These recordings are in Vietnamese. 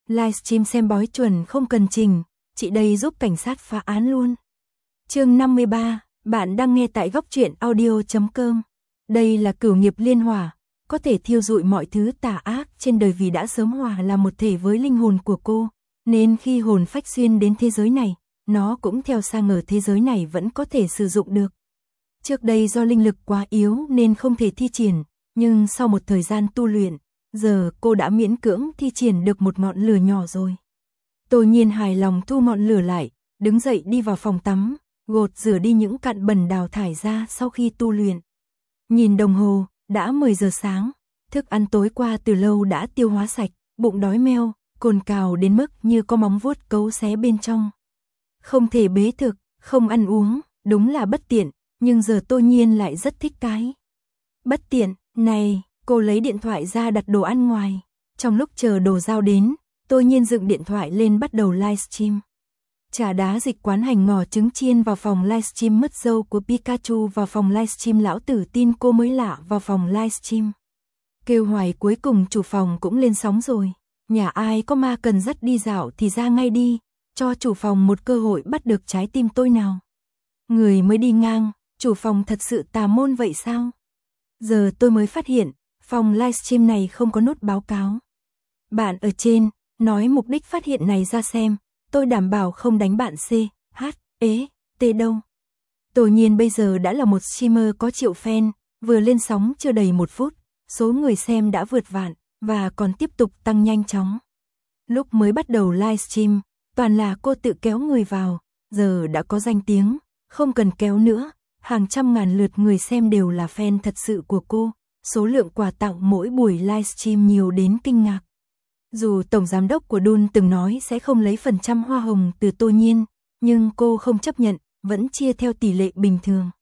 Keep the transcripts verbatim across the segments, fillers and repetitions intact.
Livestream xem bói chuẩn không cần trình, chị đây giúp cảnh sát phá án luôn. Chương năm mươi ba, bạn đang nghe tại góc truyện audio chấm com. Đây là cửu nghiệp liên hỏa, có thể thiêu rụi mọi thứ tà ác trên đời vì đã sớm hòa là một thể với linh hồn của cô, nên khi hồn phách xuyên đến thế giới này, nó cũng theo sang ở thế giới này vẫn có thể sử dụng được. Trước đây do linh lực quá yếu nên không thể thi triển, nhưng sau một thời gian tu luyện, giờ cô đã miễn cưỡng thi triển được một ngọn lửa nhỏ rồi. Tô Nhiên hài lòng thu ngọn lửa lại, đứng dậy đi vào phòng tắm, gột rửa đi những cặn bẩn đào thải ra sau khi tu luyện. Nhìn đồng hồ, đã mười giờ sáng, thức ăn tối qua từ lâu đã tiêu hóa sạch, bụng đói meo, cồn cào đến mức như có móng vuốt cấu xé bên trong. Không thể bế thực, không ăn uống, đúng là bất tiện, nhưng giờ Tô Nhiên lại rất thích cái bất tiện này. Cô lấy điện thoại ra đặt đồ ăn ngoài. Trong lúc chờ đồ giao đến, Tô Nhiên dựng điện thoại lên bắt đầu livestream. Trà đá dịch quán hành ngò trứng chiên vào phòng livestream mứt dâu của Pikachu vào phòng livestream lão tử tin cô mới lạ vào phòng livestream. Kêu hoài cuối cùng chủ phòng cũng lên sóng rồi. Nhà ai có ma cần dắt đi dạo thì ra ngay đi, cho chủ phòng một cơ hội bắt được trái tim tôi nào. Người mới đi ngang, chủ phòng thật sự tà môn vậy sao? Giờ tôi mới phát hiện, phòng livestream này không có nốt báo cáo. Bạn ở trên, nói mục đích phát hiện này ra xem, tôi đảm bảo không đánh bạn C, H, E, T đâu. Tô Nhiên bây giờ đã là một streamer có triệu fan, vừa lên sóng chưa đầy một phút, số người xem đã vượt vạn, và còn tiếp tục tăng nhanh chóng. Lúc mới bắt đầu livestream, toàn là cô tự kéo người vào, giờ đã có danh tiếng, không cần kéo nữa, hàng trăm ngàn lượt người xem đều là fan thật sự của cô. Số lượng quà tặng mỗi buổi livestream nhiều đến kinh ngạc. Dù tổng giám đốc của Dun từng nói sẽ không lấy phần trăm hoa hồng từ Tô Nhiên, nhưng cô không chấp nhận, vẫn chia theo tỷ lệ bình thường.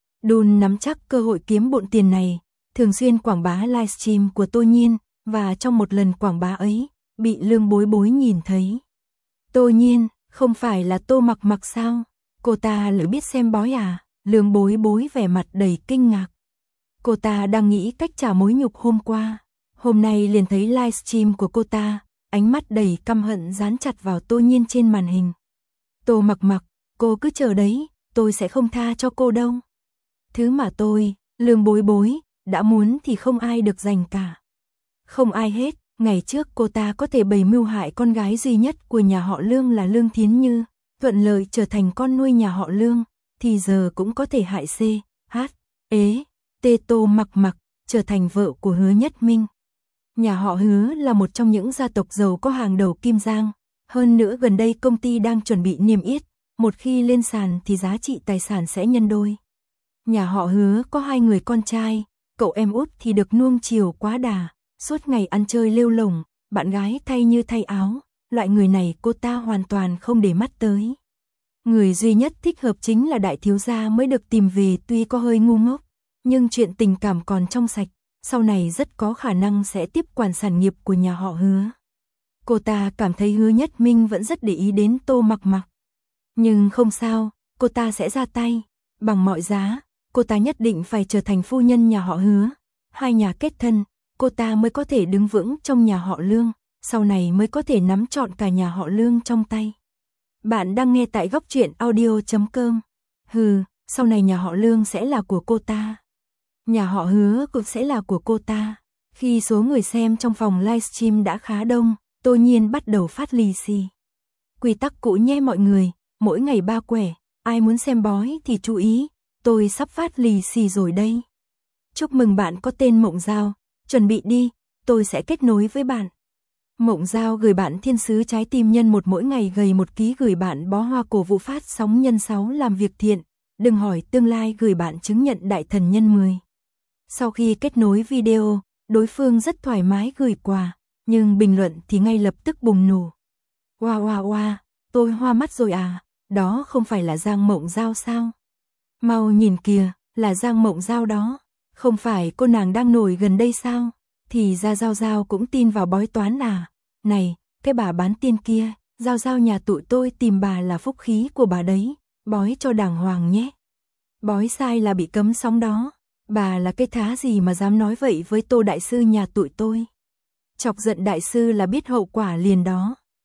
Dun nắm chắc cơ hội kiếm bộn tiền này, thường xuyên quảng bá livestream của Tô Nhiên, và trong một lần quảng bá ấy, bị Lương Bối Bối nhìn thấy. Tô Nhiên, không phải là Tô Mặc Mặc sao? Cô ta lại biết xem bói à? Lương Bối Bối vẻ mặt đầy kinh ngạc. Cô ta đang nghĩ cách trả mối nhục hôm qua, hôm nay liền thấy livestream của cô ta, ánh mắt đầy căm hận dán chặt vào Tô Nhiên trên màn hình. Tô Mặc Mặc, cô cứ chờ đấy, tôi sẽ không tha cho cô đâu. Thứ mà tôi, Lương Bối Bối, đã muốn thì không ai được giành cả. Không ai hết, ngày trước cô ta có thể bày mưu hại con gái duy nhất của nhà họ Lương là Lương Thiến Như, thuận lợi trở thành con nuôi nhà họ Lương, thì giờ cũng có thể hại C, H, E, Tê Tô Mặc Mặc, trở thành vợ của Hứa Nhất Minh. Nhà họ Hứa là một trong những gia tộc giàu có hàng đầu Kim Giang, hơn nữa gần đây công ty đang chuẩn bị niêm yết, một khi lên sàn thì giá trị tài sản sẽ nhân đôi. Nhà họ Hứa có hai người con trai, cậu em út thì được nuông chiều quá đà, suốt ngày ăn chơi lêu lổng, bạn gái thay như thay áo, loại người này cô ta hoàn toàn không để mắt tới. Người duy nhất thích hợp chính là đại thiếu gia mới được tìm về, tuy có hơi ngu ngốc, nhưng chuyện tình cảm còn trong sạch, sau này rất có khả năng sẽ tiếp quản sản nghiệp của nhà họ Hứa. Cô ta cảm thấy Hứa Nhất Minh vẫn rất để ý đến Tô Mặc Mặc. Nhưng không sao, cô ta sẽ ra tay, bằng mọi giá, cô ta nhất định phải trở thành phu nhân nhà họ Hứa. Hai nhà kết thân, cô ta mới có thể đứng vững trong nhà họ Lương, sau này mới có thể nắm trọn cả nhà họ Lương trong tay. Bạn đang nghe tại góc truyện audio chấm com. Hừ, sau này nhà họ Lương sẽ là của cô ta. Nhà họ Hứa cũng sẽ là của cô ta. Khi số người xem trong phòng livestream đã khá đông, Tô Nhiên bắt đầu phát lì xì. Quy tắc cũ nhé mọi người, mỗi ngày ba quẻ, ai muốn xem bói thì chú ý, tôi sắp phát lì xì rồi đây. Chúc mừng bạn có tên Mộng Giao, chuẩn bị đi, tôi sẽ kết nối với bạn. Mộng Giao gửi bạn thiên sứ trái tim nhân một mỗi ngày gầy một ký, gửi bạn bó hoa cổ vũ phát sóng nhân sáu làm việc thiện, đừng hỏi tương lai, gửi bạn chứng nhận đại thần nhân mười. Sau khi kết nối video, đối phương rất thoải mái gửi quà, nhưng bình luận thì ngay lập tức bùng nổ. Wow wow wow, tôi hoa mắt rồi à, đó không phải là Giang Mộng Giao sao? Mau nhìn kìa, là Giang Mộng Giao đó, không phải cô nàng đang nổi gần đây sao? Thì ra Giao Giao cũng tin vào bói toán à? Này, cái bà bán tiên kia, Giao Giao nhà tụi tôi tìm bà là phúc khí của bà đấy, bói cho đàng hoàng nhé. Bói sai là bị cấm sóng đó, bà là cái thá gì mà dám nói vậy với Tô đại sư nhà tụi tôi. Chọc giận đại sư là biết hậu quả liền đó.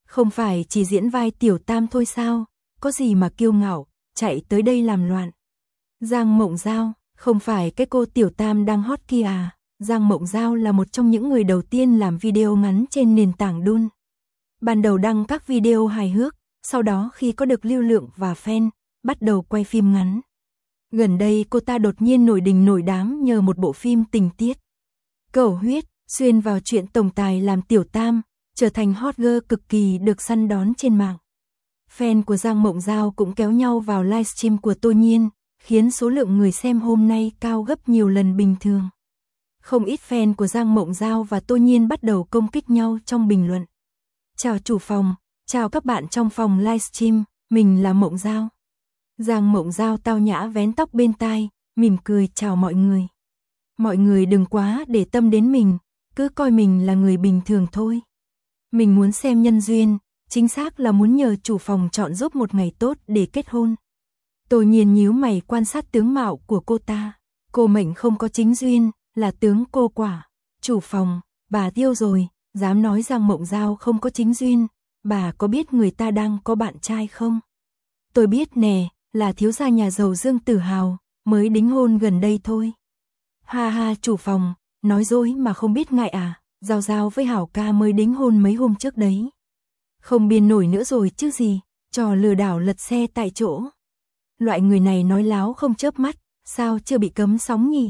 Không phải chỉ diễn vai tiểu tam thôi sao, có gì mà kiêu ngạo, chạy tới đây làm loạn. Giang Mộng Giao, không phải cái cô tiểu tam đang hot kia à? Giang Mộng Giao là một trong những người đầu tiên làm video ngắn trên nền tảng Đun. Ban đầu đăng các video hài hước, sau đó khi có được lưu lượng và fan, bắt đầu quay phim ngắn. Gần đây cô ta đột nhiên nổi đình nổi đám nhờ một bộ phim tình tiết cầu huyết, xuyên vào chuyện tổng tài làm tiểu tam, trở thành hot girl cực kỳ được săn đón trên mạng. Fan của Giang Mộng Giao cũng kéo nhau vào livestream của Tô Nhiên, khiến số lượng người xem hôm nay cao gấp nhiều lần bình thường. Không ít fan của Giang Mộng Giao và Tô Nhiên bắt đầu công kích nhau trong bình luận. Chào chủ phòng, chào các bạn trong phòng livestream, mình là Mộng Giao. Giang Mộng Giao tao nhã vén tóc bên tai, mỉm cười chào mọi người. Mọi người đừng quá để tâm đến mình, cứ coi mình là người bình thường thôi. Mình muốn xem nhân duyên, chính xác là muốn nhờ chủ phòng chọn giúp một ngày tốt để kết hôn. Tô Nhiên nhíu mày quan sát tướng mạo của cô ta. Cô mệnh không có chính duyên, là tướng cô quả. Chủ phòng, bà tiêu rồi, dám nói Giang Mộng Giao không có chính duyên, bà có biết người ta đang có bạn trai không? Tôi biết nè, là thiếu gia nhà giàu Dương Tử Hào, mới đính hôn gần đây thôi. Ha ha chủ phòng, nói dối mà không biết ngại à, Giao Giao với Hảo ca mới đính hôn mấy hôm trước đấy. Không biên nổi nữa rồi chứ gì, trò lừa đảo lật xe tại chỗ. Loại người này nói láo không chớp mắt, sao chưa bị cấm sóng nhỉ?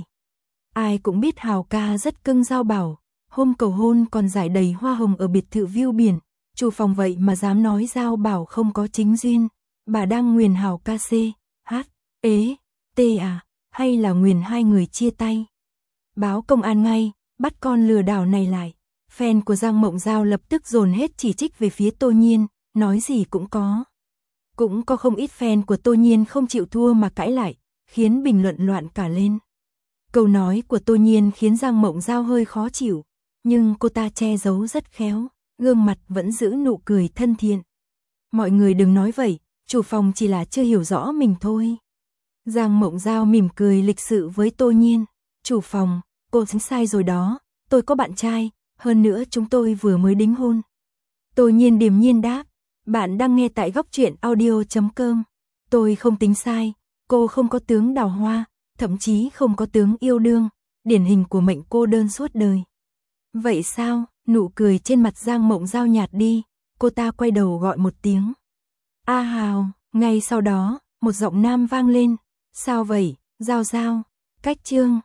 Ai cũng biết Hào ca rất cưng Giao Bảo, hôm cầu hôn còn giải đầy hoa hồng ở biệt thự view biển, chủ phòng vậy mà dám nói Giao Bảo không có chính duyên, bà đang nguyền Hào ca C, H, ế, T à, hay là nguyền hai người chia tay? Báo công an ngay, bắt con lừa đảo này lại. Fan của Giang Mộng Giao lập tức dồn hết chỉ trích về phía Tô Nhiên, nói gì cũng có. Cũng có không ít fan của Tô Nhiên không chịu thua mà cãi lại, khiến bình luận loạn cả lên. Câu nói của Tô Nhiên khiến Giang Mộng Giao hơi khó chịu, nhưng cô ta che giấu rất khéo, gương mặt vẫn giữ nụ cười thân thiện. Mọi người đừng nói vậy, chủ phòng chỉ là chưa hiểu rõ mình thôi. Giang Mộng Giao mỉm cười lịch sự với Tô Nhiên. Chủ phòng, cô sai rồi đó, tôi có bạn trai, hơn nữa chúng tôi vừa mới đính hôn. Tô Nhiên điềm nhiên đáp, bạn đang nghe tại góc truyện audio chấm com. Tôi không tính sai, cô không có tướng đào hoa, thậm chí không có tướng yêu đương, điển hình của mệnh cô đơn suốt đời. Vậy sao? Nụ cười trên mặt Giang Mộng Giao nhạt đi, cô ta quay đầu gọi một tiếng. A Hào, ngay sau đó, một giọng nam vang lên. Sao vậy, Giao Giao? Cách chương